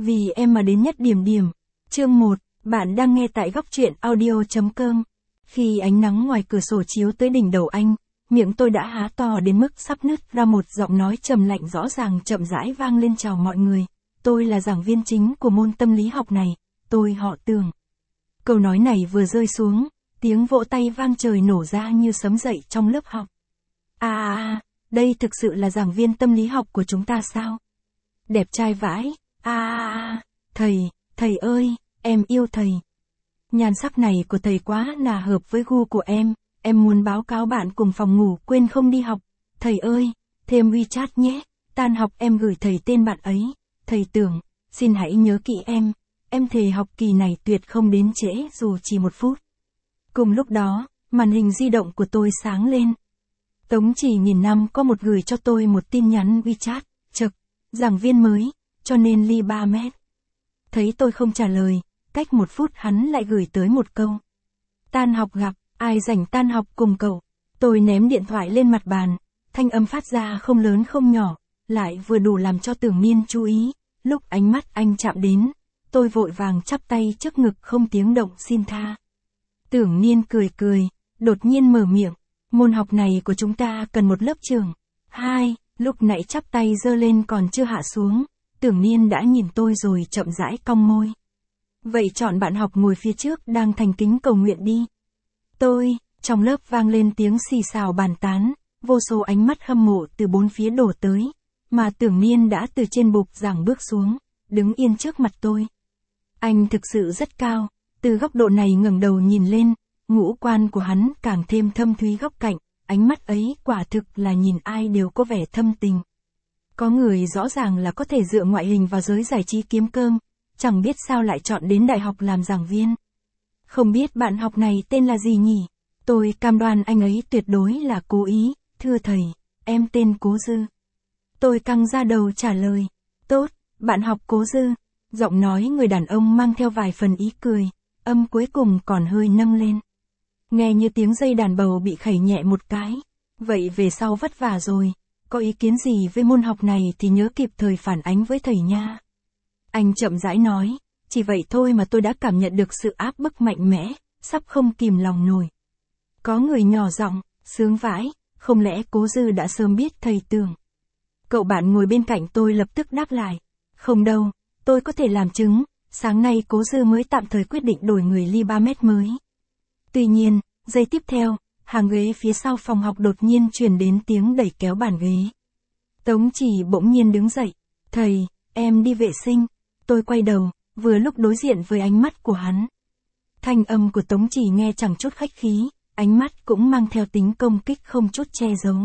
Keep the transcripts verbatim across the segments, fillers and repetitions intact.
Vì em mà đến nhất điểm điểm. Chương một, bạn đang nghe tại góc truyện audio chấm com. Khi ánh nắng ngoài cửa sổ chiếu tới đỉnh đầu anh, miệng tôi đã há to đến mức sắp nứt ra, một giọng nói trầm lạnh rõ ràng chậm rãi vang lên: chào mọi người, tôi là giảng viên chính của môn tâm lý học này, tôi họ Tường. Câu nói này vừa rơi xuống, tiếng vỗ tay vang trời nổ ra như sấm dậy trong lớp học. À à à, đây thực sự là giảng viên tâm lý học của chúng ta sao? Đẹp trai vãi, à à à, thầy, thầy ơi, em yêu thầy. Nhan sắc này của thầy quá là hợp với gu của em, em muốn báo cáo bạn cùng phòng ngủ quên không đi học. Thầy ơi, thêm WeChat nhé, tan học em gửi thầy tên bạn ấy. Thầy Tưởng, xin hãy nhớ kỹ em, em thề học kỳ này tuyệt không đến trễ dù chỉ một phút. Cùng lúc đó, màn hình di động của tôi sáng lên. Tống Chỉ nghìn năm có một gửi cho tôi một tin nhắn WeChat, chực, giảng viên mới, cho nên ly ba mét. Thấy tôi không trả lời, cách một phút hắn lại gửi tới một câu. Tan học gặp, ai rảnh tan học cùng cậu. Tôi ném điện thoại lên mặt bàn, thanh âm phát ra không lớn không nhỏ, lại vừa đủ làm cho Tưởng Niên chú ý. Lúc ánh mắt anh chạm đến, tôi vội vàng chắp tay trước ngực không tiếng động xin tha. Tưởng Niên cười cười, đột nhiên mở miệng, môn học này của chúng ta cần một lớp trưởng. Hai, lúc nãy chắp tay giơ lên còn chưa hạ xuống, Tưởng Niên đã nhìn tôi rồi chậm rãi cong môi. Vậy chọn bạn học ngồi phía trước đang thành kính cầu nguyện đi. Tôi, trong lớp vang lên tiếng xì xào bàn tán, vô số ánh mắt hâm mộ từ bốn phía đổ tới, mà Tưởng Niên đã từ trên bục giảng bước xuống, đứng yên trước mặt tôi. Anh thực sự rất cao, từ góc độ này ngẩng đầu nhìn lên, ngũ quan của hắn càng thêm thâm thúy góc cạnh, ánh mắt ấy quả thực là nhìn ai đều có vẻ thâm tình. Có người rõ ràng là có thể dựa ngoại hình vào giới giải trí kiếm cơm, chẳng biết sao lại chọn đến đại học làm giảng viên. Không biết bạn học này tên là gì nhỉ? Tôi cam đoan anh ấy tuyệt đối là cố ý. Thưa thầy, em tên Cố Dư. Tôi căng ra đầu trả lời. Tốt, bạn học Cố Dư. Giọng nói người đàn ông mang theo vài phần ý cười, âm cuối cùng còn hơi nâng lên. Nghe như tiếng dây đàn bầu bị khẩy nhẹ một cái. Vậy về sau vất vả rồi, có ý kiến gì với môn học này thì nhớ kịp thời phản ánh với thầy nha. Anh chậm rãi nói, chỉ vậy thôi mà tôi đã cảm nhận được sự áp bức mạnh mẽ, sắp không kìm lòng nổi. Có người nhỏ giọng, sướng vãi, không lẽ Cố Dư đã sớm biết thầy Tưởng. Cậu bạn ngồi bên cạnh tôi lập tức đáp lại, không đâu, tôi có thể làm chứng, sáng nay Cố Dư mới tạm thời quyết định đổi người ly ba mét mới. Tuy nhiên, giây tiếp theo, hàng ghế phía sau phòng học đột nhiên truyền đến tiếng đẩy kéo bàn ghế. Tống Chỉ bỗng nhiên đứng dậy, thầy, em đi vệ sinh. Tôi quay đầu, vừa lúc đối diện với ánh mắt của hắn. Thanh âm của Tống Chỉ nghe chẳng chút khách khí, ánh mắt cũng mang theo tính công kích không chút che giấu.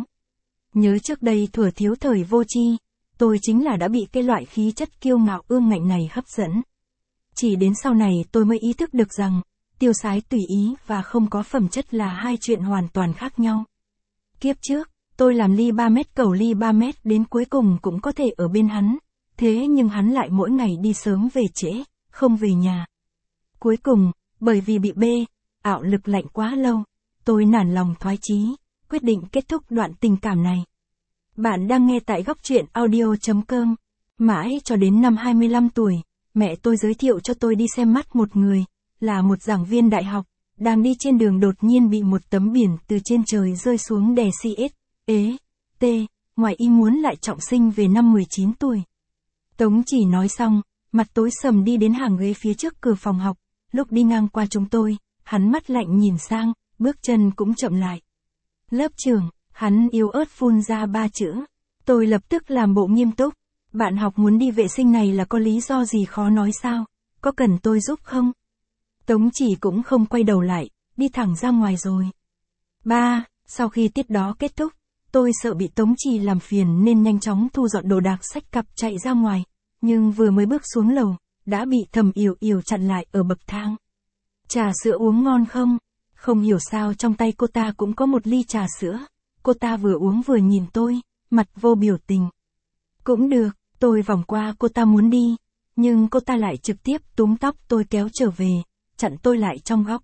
Nhớ trước đây thuở thiếu thời vô tri, tôi chính là đã bị cái loại khí chất kiêu ngạo ương ngạnh này hấp dẫn. Chỉ đến sau này tôi mới ý thức được rằng, tiêu sái tùy ý và không có phẩm chất là hai chuyện hoàn toàn khác nhau. Kiếp trước, tôi làm ly ba mét cầu ly ba mét đến cuối cùng cũng có thể ở bên hắn. Thế nhưng hắn lại mỗi ngày đi sớm về trễ, không về nhà. Cuối cùng, bởi vì bị bê, ảo lực lạnh quá lâu, tôi nản lòng thoái chí, quyết định kết thúc đoạn tình cảm này. Bạn đang nghe tại góc truyện audio chấm com. Mãi cho đến năm hai mươi lăm tuổi, mẹ tôi giới thiệu cho tôi đi xem mắt một người, là một giảng viên đại học, đang đi trên đường đột nhiên bị một tấm biển từ trên trời rơi xuống đè xê ét, ế, t, ngoài ý muốn lại trọng sinh về năm mười chín tuổi. Tống Chỉ nói xong, mặt tối sầm đi đến hàng ghế phía trước cửa phòng học, lúc đi ngang qua chúng tôi, hắn mắt lạnh nhìn sang, bước chân cũng chậm lại. Lớp trưởng, hắn yếu ớt phun ra ba chữ. Tôi lập tức làm bộ nghiêm túc, bạn học muốn đi vệ sinh này là có lý do gì khó nói sao, có cần tôi giúp không? Tống Chỉ cũng không quay đầu lại, đi thẳng ra ngoài rồi. Ba, sau khi tiết đó kết thúc, tôi sợ bị Tống Chỉ làm phiền nên nhanh chóng thu dọn đồ đạc xách cặp chạy ra ngoài, nhưng vừa mới bước xuống lầu, đã bị Thẩm Yểu Yểu chặn lại ở bậc thang. Trà sữa uống ngon không? Không hiểu sao trong tay cô ta cũng có một ly trà sữa, cô ta vừa uống vừa nhìn tôi, mặt vô biểu tình. Cũng được, tôi vòng qua cô ta muốn đi, nhưng cô ta lại trực tiếp túm tóc tôi kéo trở về, chặn tôi lại trong góc.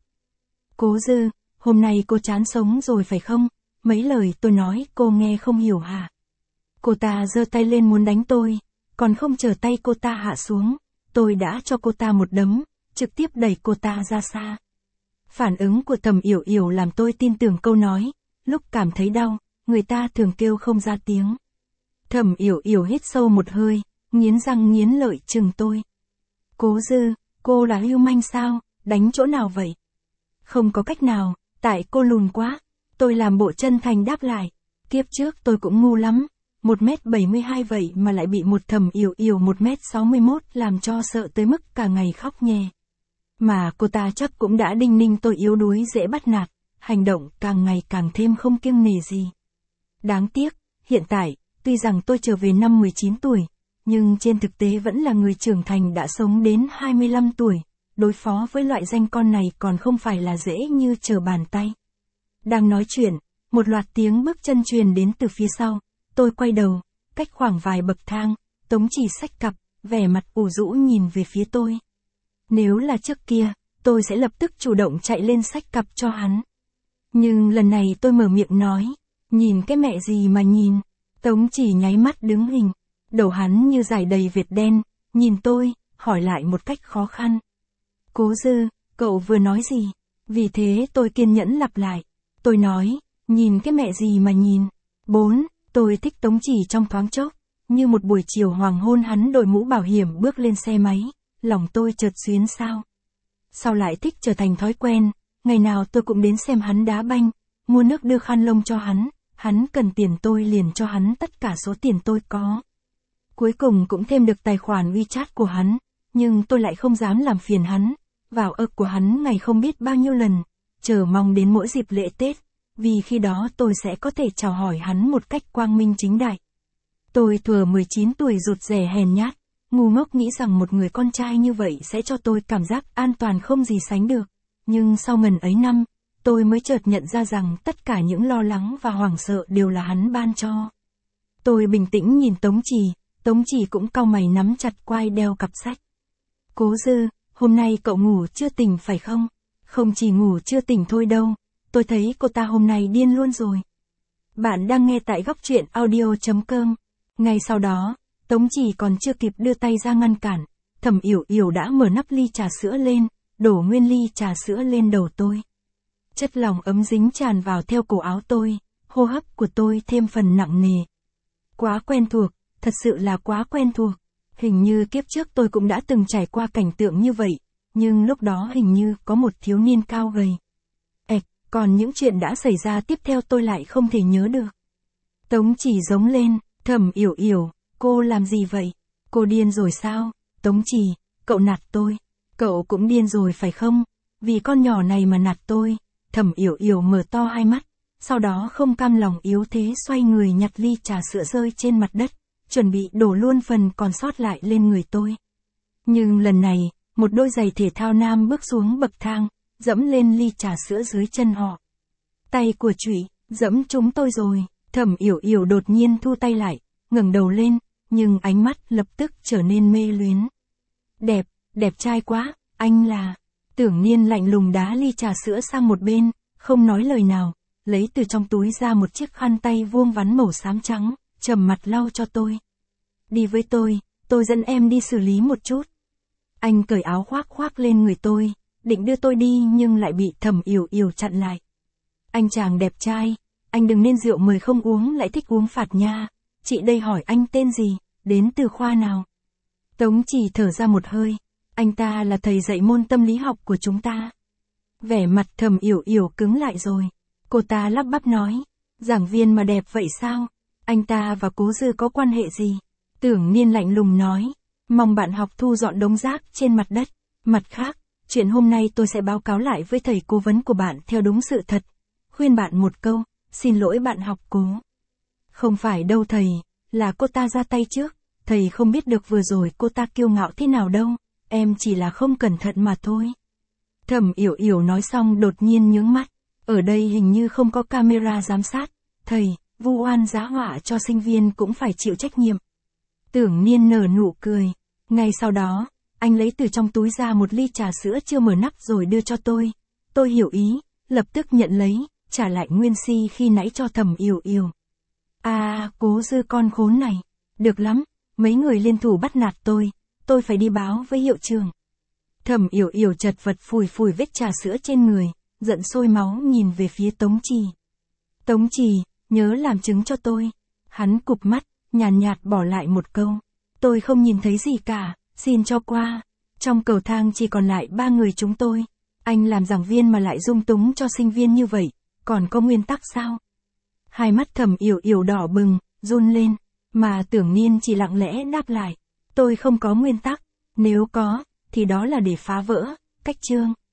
Cố Dư, hôm nay cô chán sống rồi phải không? Mấy lời tôi nói cô nghe không hiểu hả? Cô ta giơ tay lên muốn đánh tôi, còn không chờ tay cô ta hạ xuống, tôi đã cho cô ta một đấm, trực tiếp đẩy cô ta ra xa. Phản ứng của Thẩm Yểu Yểu làm tôi tin tưởng câu nói, lúc cảm thấy đau, người ta thường kêu không ra tiếng. Thẩm Yểu Yểu hít sâu một hơi, nghiến răng nghiến lợi chừng tôi. Cố Dư, cô là lưu manh sao, đánh chỗ nào vậy? Không có cách nào, tại cô lùn quá. Tôi làm bộ chân thành đáp lại. Kiếp trước tôi cũng ngu lắm, một mét bảy mươi hai vậy mà lại bị một Thẩm Yểu Yểu một mét sáu mươi mốt làm cho sợ tới mức cả ngày khóc nhè. Mà cô ta chắc cũng đã đinh ninh tôi yếu đuối dễ bắt nạt, hành động càng ngày càng thêm không kiêng nể gì. Đáng tiếc, hiện tại, tuy rằng tôi trở về năm mười chín tuổi, nhưng trên thực tế vẫn là người trưởng thành đã sống đến hai mươi lăm tuổi, đối phó với loại danh con này còn không phải là dễ như trở bàn tay. Đang nói chuyện, một loạt tiếng bước chân truyền đến từ phía sau, tôi quay đầu, cách khoảng vài bậc thang, Tống Chỉ xách cặp, vẻ mặt ủ rũ nhìn về phía tôi. Nếu là trước kia, tôi sẽ lập tức chủ động chạy lên xách cặp cho hắn. Nhưng lần này tôi mở miệng nói, nhìn cái mẹ gì mà nhìn. Tống Chỉ nháy mắt đứng hình, đầu hắn như dải đầy vệt đen, nhìn tôi, hỏi lại một cách khó khăn. Cố Dư, cậu vừa nói gì? Vì thế tôi kiên nhẫn lặp lại. Tôi nói, nhìn cái mẹ gì mà nhìn. Bốn, tôi thích Tống Chỉ trong thoáng chốc, như một buổi chiều hoàng hôn hắn đội mũ bảo hiểm bước lên xe máy, lòng tôi chợt xuyến sao. Sau lại thích trở thành thói quen, ngày nào tôi cũng đến xem hắn đá banh, mua nước đưa khăn lông cho hắn, hắn cần tiền tôi liền cho hắn tất cả số tiền tôi có. Cuối cùng cũng thêm được tài khoản WeChat của hắn, nhưng tôi lại không dám làm phiền hắn, vào ực của hắn ngày không biết bao nhiêu lần, chờ mong đến mỗi dịp lễ Tết, vì khi đó tôi sẽ có thể chào hỏi hắn một cách quang minh chính đại. Tôi thuở mười chín tuổi rụt rè hèn nhát, ngu ngốc nghĩ rằng một người con trai như vậy sẽ cho tôi cảm giác an toàn không gì sánh được, nhưng sau ngần ấy năm, tôi mới chợt nhận ra rằng tất cả những lo lắng và hoảng sợ đều là hắn ban cho. Tôi bình tĩnh nhìn Tống Chỉ, Tống Chỉ cũng cau mày nắm chặt quai đeo cặp sách. Cố Dư, hôm nay cậu ngủ chưa tỉnh phải không? Không chỉ ngủ chưa tỉnh thôi đâu, tôi thấy cô ta hôm nay điên luôn rồi. Bạn đang nghe tại góc truyện audio chấm com. Ngay sau đó, Tống Chỉ còn chưa kịp đưa tay ra ngăn cản, Thẩm Yểu Yểu đã mở nắp ly trà sữa lên, đổ nguyên ly trà sữa lên đầu tôi. Chất lỏng ấm dính tràn vào theo cổ áo tôi, hô hấp của tôi thêm phần nặng nề. Quá quen thuộc, thật sự là quá quen thuộc. Hình như kiếp trước tôi cũng đã từng trải qua cảnh tượng như vậy, nhưng lúc đó hình như có một thiếu niên cao gầy. Ệch, còn những chuyện đã xảy ra tiếp theo tôi lại không thể nhớ được. Tống Chỉ giống lên, Thẩm Yểu Yểu, cô làm gì vậy? Cô điên rồi sao? Tống Chỉ, cậu nạt tôi. Cậu cũng điên rồi phải không? Vì con nhỏ này mà nạt tôi. Thẩm Yểu Yểu mở to hai mắt, sau đó không cam lòng yếu thế xoay người nhặt ly trà sữa rơi trên mặt đất, chuẩn bị đổ luôn phần còn sót lại lên người tôi. Nhưng lần này, một đôi giày thể thao nam bước xuống bậc thang, dẫm lên ly trà sữa dưới chân họ. Tay của Trụy, dẫm chúng tôi rồi. Thẩm Yểu Yểu đột nhiên thu tay lại, ngẩng đầu lên, nhưng ánh mắt lập tức trở nên mê luyến. Đẹp, đẹp trai quá, anh là... Tưởng Niên lạnh lùng đá ly trà sữa sang một bên, không nói lời nào, lấy từ trong túi ra một chiếc khăn tay vuông vắn màu xám trắng, trầm mặt lau cho tôi. Đi với tôi, tôi dẫn em đi xử lý một chút. Anh cởi áo khoác khoác lên người tôi, định đưa tôi đi nhưng lại bị Thẩm Yểu Yểu chặn lại. Anh chàng đẹp trai, anh đừng nên rượu mời không uống lại thích uống phạt nha. Chị đây hỏi anh tên gì, đến từ khoa nào? Tống Chỉ thở ra một hơi. Anh ta là thầy dạy môn tâm lý học của chúng ta. Vẻ mặt Thẩm Yểu Yểu cứng lại rồi. Cô ta lắp bắp nói. Giảng viên mà đẹp vậy sao? Anh ta và Cố Dư có quan hệ gì? Tưởng Niên lạnh lùng nói. Mong bạn học thu dọn đống rác trên mặt đất. Mặt khác, chuyện hôm nay tôi sẽ báo cáo lại với thầy cố vấn của bạn theo đúng sự thật. Khuyên bạn một câu, xin lỗi bạn học Cố. Không phải đâu thầy, là cô ta ra tay trước. Thầy không biết được vừa rồi cô ta kiêu ngạo thế nào đâu. Em chỉ là không cẩn thận mà thôi. Thẩm Yểu Yểu nói xong đột nhiên nhướng mắt. Ở đây hình như không có camera giám sát. Thầy, vu oan giá họa cho sinh viên cũng phải chịu trách nhiệm. Tưởng Niên nở nụ cười. Ngay sau đó, anh lấy từ trong túi ra một ly trà sữa chưa mở nắp rồi đưa cho tôi. Tôi hiểu ý, lập tức nhận lấy, trả lại nguyên si khi nãy cho Thẩm Yểu Yểu. À, Cố Dư con khốn này. Được lắm, mấy người liên thủ bắt nạt tôi. tôi phải đi báo với hiệu trưởng. Thẩm Yểu Yểu chật vật phủi phủi vết trà sữa trên người, giận sôi máu nhìn về phía Tống Trì. Tống Trì, nhớ làm chứng cho tôi. Hắn cụp mắt, nhàn nhạt, nhạt bỏ lại một câu. Tôi không nhìn thấy gì cả, xin cho qua. Trong cầu thang chỉ còn lại ba người chúng tôi. Anh làm giảng viên mà lại dung túng cho sinh viên như vậy, còn có nguyên tắc sao? Hai mắt Thẩm Yểu Yểu đỏ bừng, run lên, mà Tưởng Niên chỉ lặng lẽ đáp lại. Tôi không có nguyên tắc, nếu có, thì đó là để phá vỡ, cách chương.